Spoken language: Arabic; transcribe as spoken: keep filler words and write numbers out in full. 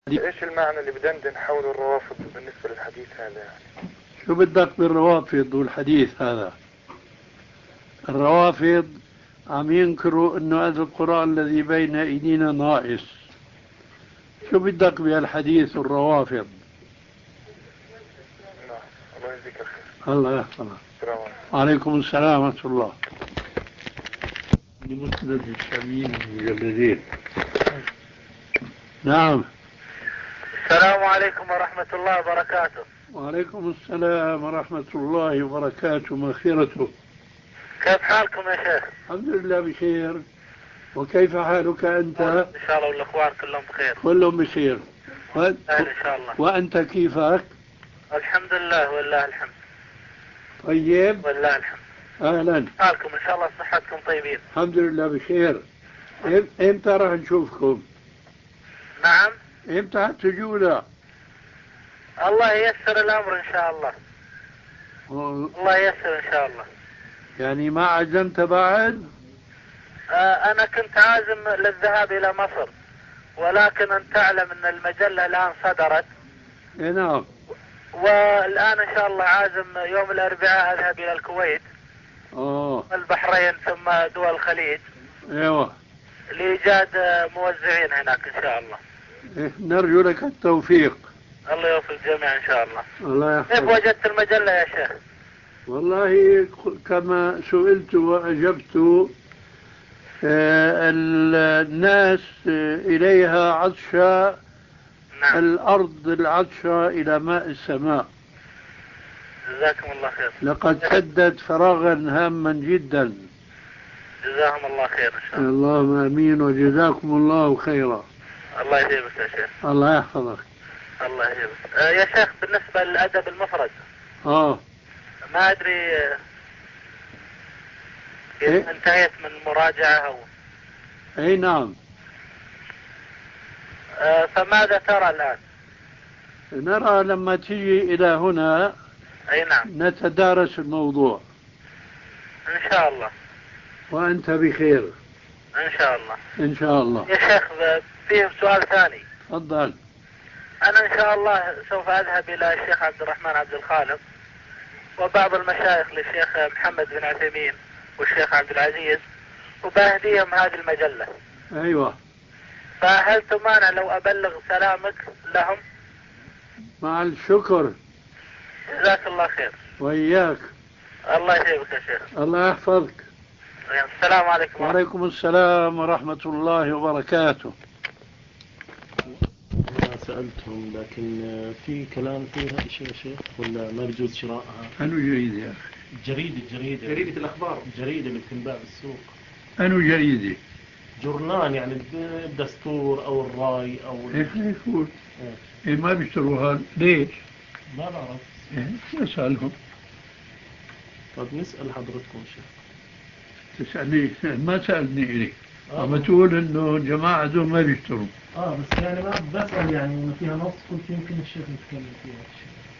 ايش المعنى اللي بدندن حول الروافض بالنسبة للحديث هذا يعني؟ شو بدك بالروافض والحديث هذا؟ الروافض عم ينكروا انه هذا القرآن الذي بين ايدينا ناقص. شو بدك بهالحديث الروافض؟ نعم، الله يجزيك الخير. الله يحفظك. السلام عليكم. وعليكم السلام ورحمة الله. لمسند الشاميين المجلدين. نعم. السلام عليكم ورحمة الله وبركاته. وعليكم السلام ورحمة الله وبركاته مغفرته. كيف حالكم يا شيخ؟ الحمد لله بخير. وكيف حالك أنت؟ إن شاء الله والأخوان كلهم بخير. كلهم بخير. وأنت, إن شاء الله. وأنت كيفك؟ الحمد لله والله الحمد. طيب. والله الحمد. أهلا. حالكم إن شاء الله صحتكم طيبين. الحمد لله بخير. إمتى راح نشوفكم؟ نعم. إمتى تجونا؟ الله ييسر الأمر إن شاء الله. و... الله ييسر إن شاء الله. يعني ما عزمت بعد؟ آه أنا كنت عازم للذهاب إلى مصر، ولكن أن تعلم أن المجلة الآن صدرت. إيه نعم. والآن إن شاء الله عازم يوم الأربعاء أذهب إلى الكويت. آه. البحرين ثم دول الخليج. ايوه. لإيجاد موزعين هناك إن شاء الله. إيه نرجو لك التوفيق. الله يوفق الجميع إن شاء الله. الله يحفظك. كيف وجدت المجلة يا شيخ؟ والله كما سئلت وأجبت. آه الناس إليها عطشة. نعم. الأرض العطشة إلى ماء السماء. جزاكم الله خير. لقد سدت فراغا هاما جدا. جزاهم الله خير إن شاء الله. اللهم آمين وجزاكم الله خيرا. الله يجيبك يا شيخ. الله يحفظك. الله يجيبك. آه يا شيخ بالنسبة للأدب المفرد. آه. ما أدري آه إيه؟ انتهيت من مراجعة أو. أي نعم. آه فماذا ترى الآن؟ نرى لما تيجي إلى هنا. أي نعم. نتدارس الموضوع. إن شاء الله. وأنت بخير. إن شاء الله. إن شاء الله. يا شيخ فيه سؤال ثاني. تفضل. أنا إن شاء الله سوف أذهب إلى الشيخ عبد الرحمن عبد الخالق وبعض المشايخ للشيخ محمد بن عثيمين والشيخ عبد العزيز، وبأهديهم هذه المجلة. أيوة. فهل تمانع لو أبلغ سلامك لهم؟ مع الشكر. جزاك الله خير. وإياك. الله يجيبك يا شيخ. الله يحفظك. السلام عليكم. وعليكم السلام ورحمة الله وبركاته. أنا سألتهم لكن في كلام فيها شيء يا شيخ ولا ما بيجوز شراءها؟ أنو جريدة يا أخي؟ جريدة جريدة جريدة الأخبار. جريدة اللي بتنباع بالسوق. أنو جريدة؟ جورنال يعني الدستور أو الراي أو إيه يفوت. إيه ما بيشتروها ليش؟ ما بعرف. إيه نسألهم. طب نسأل حضرتكم شيخ. تسألني ما سألني إلي. آه. عم تقول إنه جماعة دول ما بيشتروا. اه بس يعني ما بسأل يعني إنه فيها نص، قلت يمكن الشيخ يتكلم فيها الشيخ.